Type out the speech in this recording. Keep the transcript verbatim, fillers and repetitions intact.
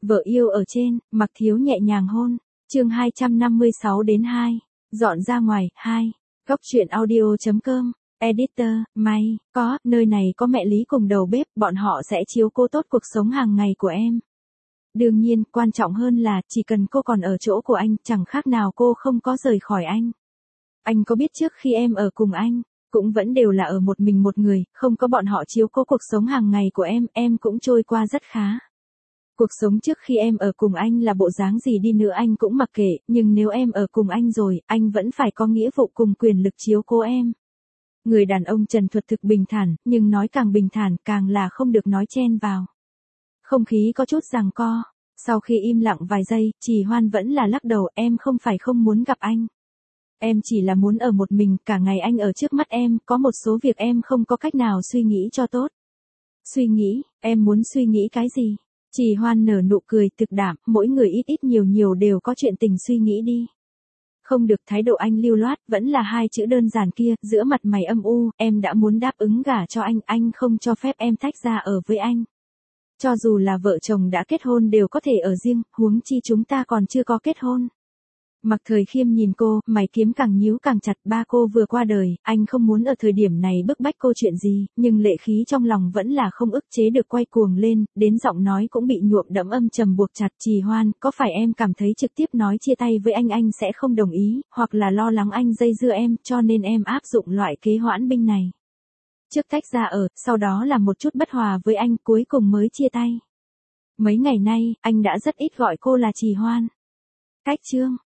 Vợ yêu ở trên, Mặc Thiếu nhẹ nhàng hôn. Chương hai trăm năm mươi sáu đến hai. Dọn ra ngoài, hai. Góc truyện audio chấm com. Editor, may, có, nơi này có mẹ Lý cùng đầu bếp, bọn họ sẽ chiếu cố tốt cuộc sống hàng ngày của em. Đương nhiên, quan trọng hơn là, chỉ cần cô còn ở chỗ của anh, chẳng khác nào cô không có rời khỏi anh. Anh có biết trước khi em ở cùng anh, cũng vẫn đều là ở một mình một người, không có bọn họ chiếu cố cuộc sống hàng ngày của em, em cũng trôi qua rất khá. Cuộc sống trước khi em ở cùng anh là bộ dáng gì đi nữa anh cũng mặc kệ, nhưng nếu em ở cùng anh rồi, anh vẫn phải có nghĩa vụ cùng quyền lực chiếu cố em. Người đàn ông Trần Thuật thực bình thản, nhưng nói càng bình thản càng là không được nói chen vào. Không khí có chút giằng co. Sau khi im lặng vài giây, Trì Hoan vẫn là lắc đầu, em không phải không muốn gặp anh. Em chỉ là muốn ở một mình, cả ngày anh ở trước mắt em, có một số việc em không có cách nào suy nghĩ cho tốt. Suy nghĩ, em muốn suy nghĩ cái gì? Trì Hoan nở nụ cười thực đảm, mỗi người ít ít nhiều nhiều đều có chuyện tình suy nghĩ đi. Không được, thái độ anh lưu loát, vẫn là hai chữ đơn giản kia, giữa mặt mày âm u, em đã muốn đáp ứng gả cho anh, anh không cho phép em tách ra ở với anh. Cho dù là vợ chồng đã kết hôn đều có thể ở riêng, huống chi chúng ta còn chưa có kết hôn. Mặc Thời Khiêm nhìn cô, mày kiếm càng nhíu càng chặt, ba cô vừa qua đời, anh không muốn ở thời điểm này bức bách cô chuyện gì, nhưng lệ khí trong lòng vẫn là không ức chế được quay cuồng lên, đến giọng nói cũng bị nhuộm đẫm âm trầm buộc chặt. Trì Hoan, có phải em cảm thấy trực tiếp nói chia tay với anh anh sẽ không đồng ý, hoặc là lo lắng anh dây dưa em, cho nên em áp dụng loại kế hoãn binh này. Trước tách ra ở, sau đó là một chút bất hòa với anh, cuối cùng mới chia tay. Mấy ngày nay, anh đã rất ít gọi cô là Trì Hoan. Cách chương,